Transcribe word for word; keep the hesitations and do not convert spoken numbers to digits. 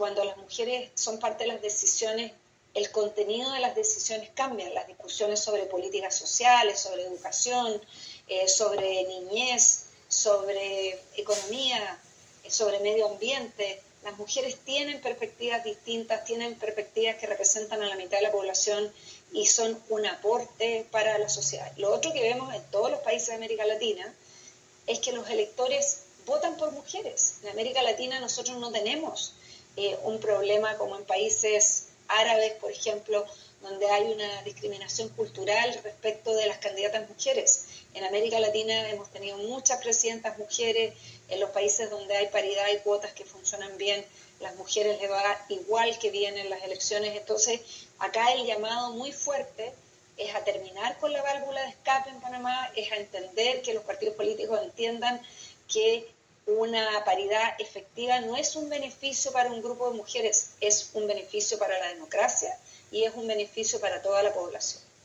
cuando las mujeres son parte de las decisiones, el contenido de las decisiones cambia, las discusiones sobre políticas sociales, sobre educación, eh, sobre niñez, sobre economía, eh, sobre medio ambiente. Las mujeres tienen perspectivas distintas, tienen perspectivas que representan a la mitad de la población y son un aporte para la sociedad. Lo otro que vemos en todos los países de América Latina es que los electores votan por mujeres. En América Latina nosotros no tenemos eh, un problema como en países árabes, por ejemplo, donde hay una discriminación cultural respecto de las candidatas mujeres. En América Latina hemos tenido muchas presidentas mujeres, en los países donde hay paridad y cuotas que funcionan bien, las mujeres les va igual que bien en las elecciones. Entonces, acá el llamado muy fuerte es a terminar con la válvula de escape en Panamá, es a entender que los partidos políticos entiendan que una paridad efectiva no es un beneficio para un grupo de mujeres, es un beneficio para la democracia y es un beneficio para toda la población.